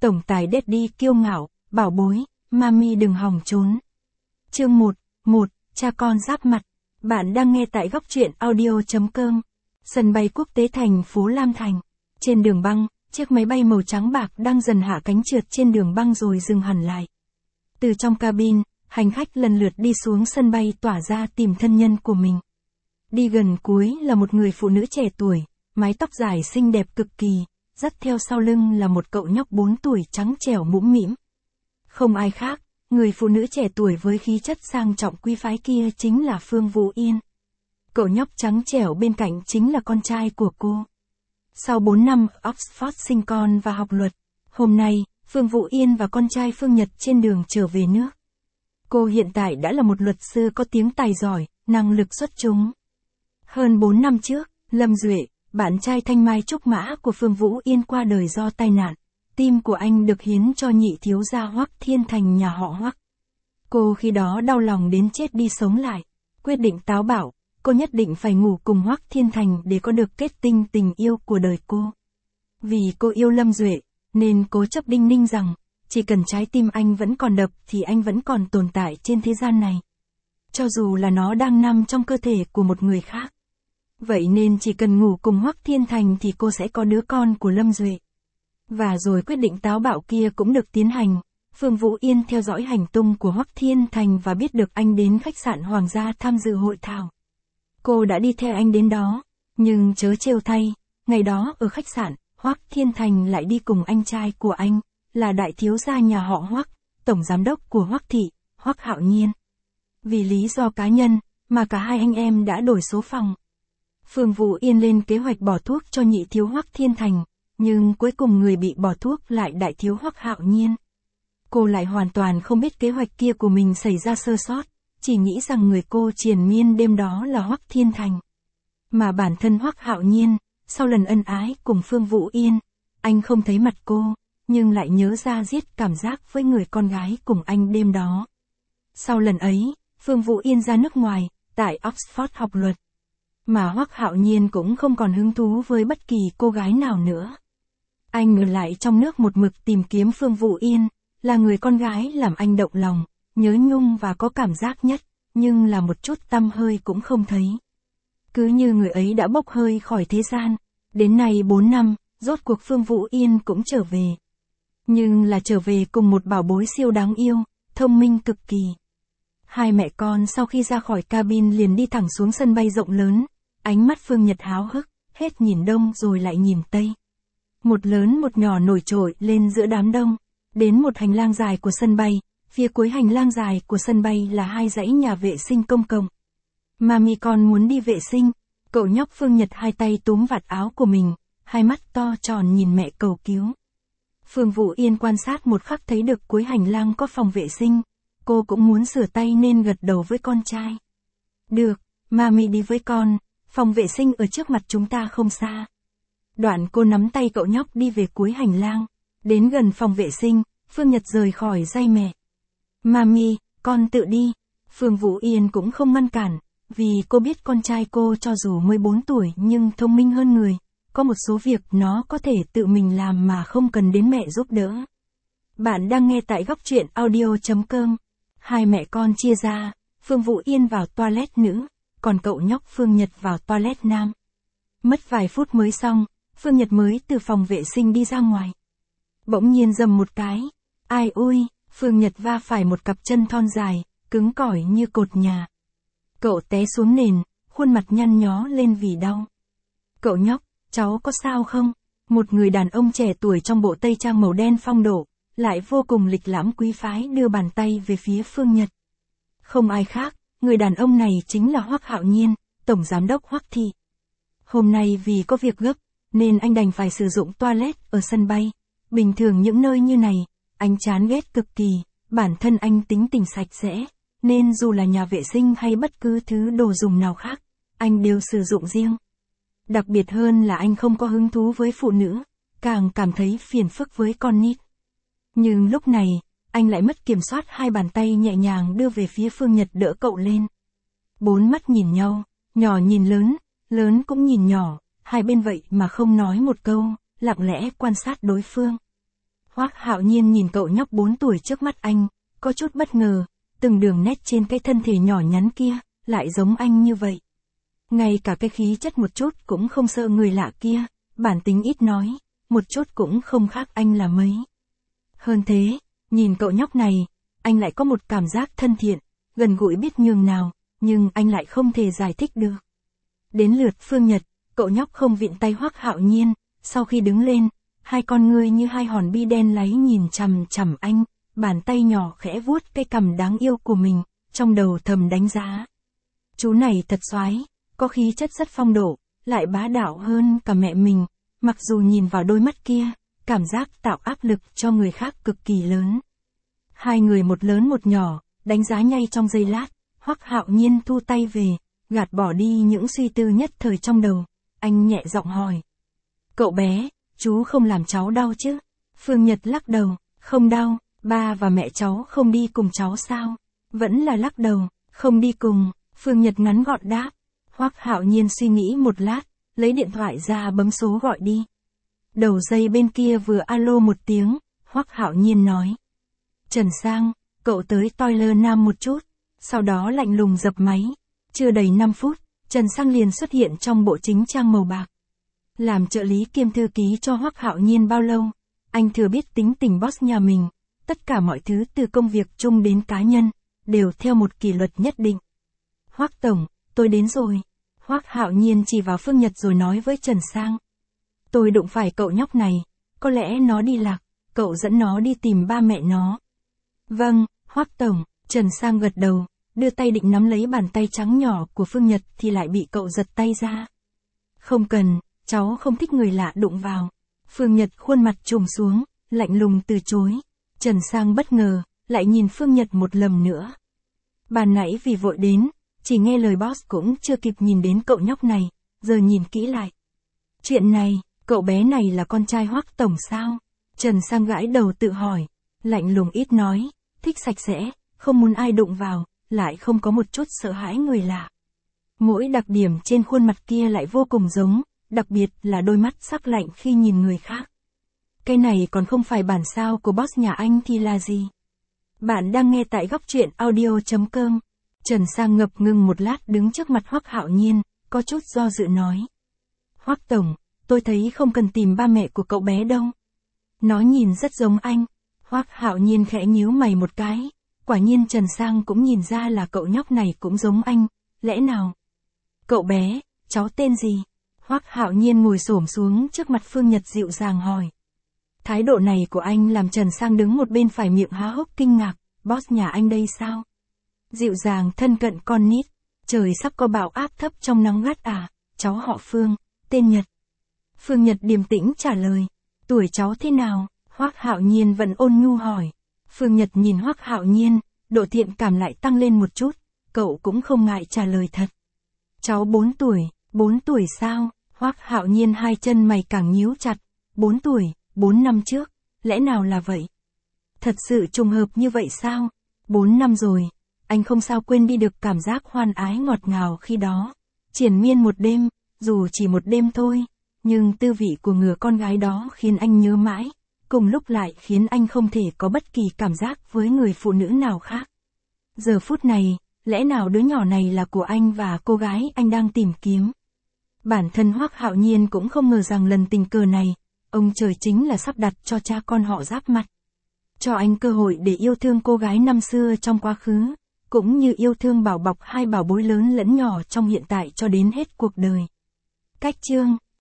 Tổng tài Daddy kiêu ngạo, bảo bối, mami đừng hòng trốn. Chương 1, cha con giáp mặt. Bạn đang nghe tại góc truyện audio.com. Sân bay quốc tế thành phố Lam Thành. Trên đường băng, chiếc máy bay màu trắng bạc đang dần hạ cánh trượt trên đường băng rồi dừng hẳn lại. Từ trong cabin, hành khách lần lượt đi xuống sân bay tỏa ra tìm thân nhân của mình. Đi gần cuối là một người phụ nữ trẻ tuổi, mái tóc dài xinh đẹp cực kỳ, dắt theo sau lưng là một cậu nhóc 4 tuổi trắng trẻo mũm mĩm. Không ai khác, người phụ nữ trẻ tuổi với khí chất sang trọng quý phái kia chính là Phương Vũ Yên. Cậu nhóc trắng trẻo bên cạnh chính là con trai của cô. Sau 4 năm Oxford sinh con và học luật, hôm nay, Phương Vũ Yên và con trai Phương Nhật trên đường trở về nước. Cô hiện tại đã là một luật sư có tiếng tài giỏi, năng lực xuất chúng. Hơn 4 năm trước, Lâm Duệ, bạn trai thanh mai trúc mã của Phương Vũ Yên qua đời do tai nạn. Tim của anh được hiến cho nhị thiếu gia Hoắc Thiên Thành nhà họ Hoắc. Cô khi đó đau lòng đến chết đi sống lại, quyết định táo bạo, cô nhất định phải ngủ cùng Hoắc Thiên Thành để có được kết tinh tình yêu của đời cô. Vì cô yêu Lâm Duệ, nên cố chấp đinh ninh rằng, chỉ cần trái tim anh vẫn còn đập thì anh vẫn còn tồn tại trên thế gian này. Cho dù là nó đang nằm trong cơ thể của một người khác. Vậy nên chỉ cần ngủ cùng Hoắc Thiên Thành thì cô sẽ có đứa con của Lâm Duệ. Và rồi quyết định táo bạo kia cũng được tiến hành. Phương Vũ Yên theo dõi hành tung của Hoắc Thiên Thành và biết được anh đến khách sạn Hoàng gia tham dự hội thảo. Cô đã đi theo anh đến đó, nhưng chớ trêu thay, ngày đó ở khách sạn, Hoắc Thiên Thành lại đi cùng anh trai của anh, là đại thiếu gia nhà họ Hoắc, tổng giám đốc của Hoắc thị, Hoắc Hạo Nhiên. Vì lý do cá nhân, mà cả hai anh em đã đổi số phòng. Phương Vũ Yên lên kế hoạch bỏ thuốc cho nhị thiếu Hoắc Thiên Thành, nhưng cuối cùng người bị bỏ thuốc lại đại thiếu Hoắc Hạo Nhiên. Cô lại hoàn toàn không biết kế hoạch kia của mình xảy ra sơ sót, chỉ nghĩ rằng người cô triền miên đêm đó là Hoắc Thiên Thành. Mà bản thân Hoắc Hạo Nhiên, sau lần ân ái cùng Phương Vũ Yên, anh không thấy mặt cô, nhưng lại nhớ ra giết cảm giác với người con gái cùng anh đêm đó. Sau lần ấy, Phương Vũ Yên ra nước ngoài, tại Oxford học luật. Mà Hoắc Hạo Nhiên cũng không còn hứng thú với bất kỳ cô gái nào nữa. Anh ở lại trong nước một mực tìm kiếm Phương Vũ Yên, là người con gái làm anh động lòng, nhớ nhung và có cảm giác nhất, nhưng là một chút tăm hơi cũng không thấy. Cứ như người ấy đã bốc hơi khỏi thế gian, đến nay 4 năm, rốt cuộc Phương Vũ Yên cũng trở về. Nhưng là trở về cùng một bảo bối siêu đáng yêu, thông minh cực kỳ. Hai mẹ con sau khi ra khỏi cabin liền đi thẳng xuống sân bay rộng lớn, ánh mắt Phương Nhật háo hức, hết nhìn đông rồi lại nhìn tây. Một lớn một nhỏ nổi trội lên giữa đám đông, đến một hành lang dài của sân bay, phía cuối hành lang dài của sân bay là 2 dãy nhà vệ sinh công cộng. Mami con muốn đi vệ sinh, cậu nhóc Phương Nhật hai tay túm vạt áo của mình, hai mắt to tròn nhìn mẹ cầu cứu. Phương Vũ Yên quan sát một khắc thấy được cuối hành lang có phòng vệ sinh, cô cũng muốn rửa tay nên gật đầu với con trai. Được, mami đi với con, phòng vệ sinh ở trước mặt chúng ta không xa. Đoạn cô nắm tay cậu nhóc đi về cuối hành lang, đến gần phòng vệ sinh, Phương Nhật rời khỏi dây mẹ. Mami, con tự đi. Phương Vũ Yên cũng không ngăn cản, vì cô biết con trai cô cho dù 14 tuổi nhưng thông minh hơn người, có một số việc nó có thể tự mình làm mà không cần đến mẹ giúp đỡ. Bạn đang nghe tại góc truyện audio.com. Hai mẹ con chia ra, Phương Vũ Yên vào toilet nữ, còn cậu nhóc Phương Nhật vào toilet nam. Mất vài phút mới xong, Phương Nhật mới từ phòng vệ sinh đi ra ngoài. Bỗng nhiên rầm một cái. Ai ui, Phương Nhật va phải một cặp chân thon dài, cứng cỏi như cột nhà. Cậu té xuống nền, khuôn mặt nhăn nhó lên vì đau. Cậu nhóc, cháu có sao không? Một người đàn ông trẻ tuổi trong bộ tây trang màu đen phong độ, lại vô cùng lịch lãm quý phái đưa bàn tay về phía Phương Nhật. Không ai khác, người đàn ông này chính là Hoắc Hạo Nhiên, tổng giám đốc Hoắc thị. Hôm nay vì có việc gấp, nên anh đành phải sử dụng toilet ở sân bay. Bình thường những nơi như này, anh chán ghét cực kỳ, bản thân anh tính tình sạch sẽ, nên dù là nhà vệ sinh hay bất cứ thứ đồ dùng nào khác, anh đều sử dụng riêng. Đặc biệt hơn là anh không có hứng thú với phụ nữ, càng cảm thấy phiền phức với con nít. Nhưng lúc này, anh lại mất kiểm soát, hai bàn tay nhẹ nhàng đưa về phía Phương Nhật đỡ cậu lên. 4 mắt nhìn nhau, nhỏ nhìn lớn, lớn cũng nhìn nhỏ, hai bên vậy mà không nói một câu, lặng lẽ quan sát đối phương. Hoắc Hạo Nhiên nhìn cậu nhóc 4 tuổi trước mắt anh, có chút bất ngờ, từng đường nét trên cái thân thể nhỏ nhắn kia, lại giống anh như vậy. Ngay cả cái khí chất một chút cũng không sợ người lạ kia, bản tính ít nói, một chút cũng không khác anh là mấy. Hơn thế, nhìn cậu nhóc này, anh lại có một cảm giác thân thiện, gần gũi biết nhường nào, nhưng anh lại không thể giải thích được. Đến lượt Phương Nhật, cậu nhóc không vịn tay Hoắc Hạo Nhiên, sau khi đứng lên, hai con ngươi như hai hòn bi đen láy nhìn chằm chằm anh, bàn tay nhỏ khẽ vuốt cái cằm đáng yêu của mình, trong đầu thầm đánh giá. Chú này thật xoái, có khí chất rất phong độ, lại bá đạo hơn cả mẹ mình, mặc dù nhìn vào đôi mắt kia, cảm giác tạo áp lực cho người khác cực kỳ lớn. Hai người một lớn một nhỏ, đánh giá nhay trong giây lát, Hoắc Hạo Nhiên thu tay về, gạt bỏ đi những suy tư nhất thời trong đầu, anh nhẹ giọng hỏi. Cậu bé, chú không làm cháu đau chứ? Phương Nhật lắc đầu, không đau, ba và mẹ cháu không đi cùng cháu sao? Vẫn là lắc đầu, không đi cùng, Phương Nhật ngắn gọn đáp. Hoắc Hạo Nhiên suy nghĩ một lát, lấy điện thoại ra bấm số gọi đi. Đầu dây bên kia vừa alo một tiếng, Hoắc Hạo Nhiên nói. Trần Sang, cậu tới toilet nam một chút, sau đó lạnh lùng dập máy. Chưa đầy 5 phút, Trần Sang liền xuất hiện trong bộ chính trang màu bạc. Làm trợ lý kiêm thư ký cho Hoắc Hạo Nhiên bao lâu, anh thừa biết tính tình boss nhà mình, tất cả mọi thứ từ công việc chung đến cá nhân, đều theo một kỷ luật nhất định. Hoắc tổng, tôi đến rồi. Hoắc Hạo Nhiên chỉ vào Phương Nhật rồi nói với Trần Sang. Tôi đụng phải cậu nhóc này, có lẽ nó đi lạc, cậu dẫn nó đi tìm ba mẹ nó. Vâng, Hoắc tổng, Trần Sang gật đầu, đưa tay định nắm lấy bàn tay trắng nhỏ của Phương Nhật thì lại bị cậu giật tay ra. Không cần, cháu không thích người lạ đụng vào. Phương Nhật khuôn mặt trùng xuống, lạnh lùng từ chối. Trần Sang bất ngờ, lại nhìn Phương Nhật một lần nữa. Ban nãy vì vội đến, chỉ nghe lời boss cũng chưa kịp nhìn đến cậu nhóc này, giờ nhìn kỹ lại. Chuyện này, cậu bé này là con trai Hoắc tổng sao? Trần Sang gãi đầu tự hỏi, lạnh lùng ít nói, thích sạch sẽ, không muốn ai đụng vào, lại không có một chút sợ hãi người lạ. Mỗi đặc điểm trên khuôn mặt kia lại vô cùng giống, đặc biệt là đôi mắt sắc lạnh khi nhìn người khác. Cái này còn không phải bản sao của boss nhà anh thì là gì? Bạn đang nghe tại góc truyện audio.com. Trần Sang ngập ngừng một lát đứng trước mặt Hoắc Hạo Nhiên, có chút do dự nói. Hoắc tổng, tôi thấy không cần tìm ba mẹ của cậu bé đâu. Nó nhìn rất giống anh. Hoắc Hạo Nhiên khẽ nhíu mày một cái. Quả nhiên Trần Sang cũng nhìn ra là cậu nhóc này cũng giống anh, lẽ nào? Cậu bé, cháu tên gì? Hoắc Hạo Nhiên ngồi xổm xuống trước mặt Phương Nhật dịu dàng hỏi. Thái độ này của anh làm Trần Sang đứng một bên phải miệng há hốc kinh ngạc, boss nhà anh đây sao? Dịu dàng thân cận con nít, trời sắp có bão áp thấp trong nắng gắt à, cháu họ Phương, tên Nhật. Phương Nhật điềm tĩnh trả lời, tuổi cháu thế nào? Hoắc Hạo Nhiên vẫn ôn nhu hỏi. Phương Nhật nhìn Hoắc Hạo Nhiên, độ thiện cảm lại tăng lên một chút, cậu cũng không ngại trả lời thật. Cháu 4 tuổi sao? Hoắc Hạo Nhiên hai chân mày càng nhíu chặt, 4 tuổi, 4 năm trước, lẽ nào là vậy? Thật sự trùng hợp như vậy sao? 4 năm rồi, anh không sao quên đi được cảm giác hoan ái ngọt ngào khi đó. Triền miên một đêm, dù chỉ một đêm thôi, nhưng tư vị của người con gái đó khiến anh nhớ mãi, cùng lúc lại khiến anh không thể có bất kỳ cảm giác với người phụ nữ nào khác. Giờ phút này, lẽ nào đứa nhỏ này là của anh và cô gái anh đang tìm kiếm? Bản thân Hoắc Hạo Nhiên cũng không ngờ rằng lần tình cờ này, ông trời chính là sắp đặt cho cha con họ giáp mặt. Cho anh cơ hội để yêu thương cô gái năm xưa trong quá khứ, cũng như yêu thương bảo bọc hai bảo bối lớn lẫn nhỏ trong hiện tại cho đến hết cuộc đời. Cách chương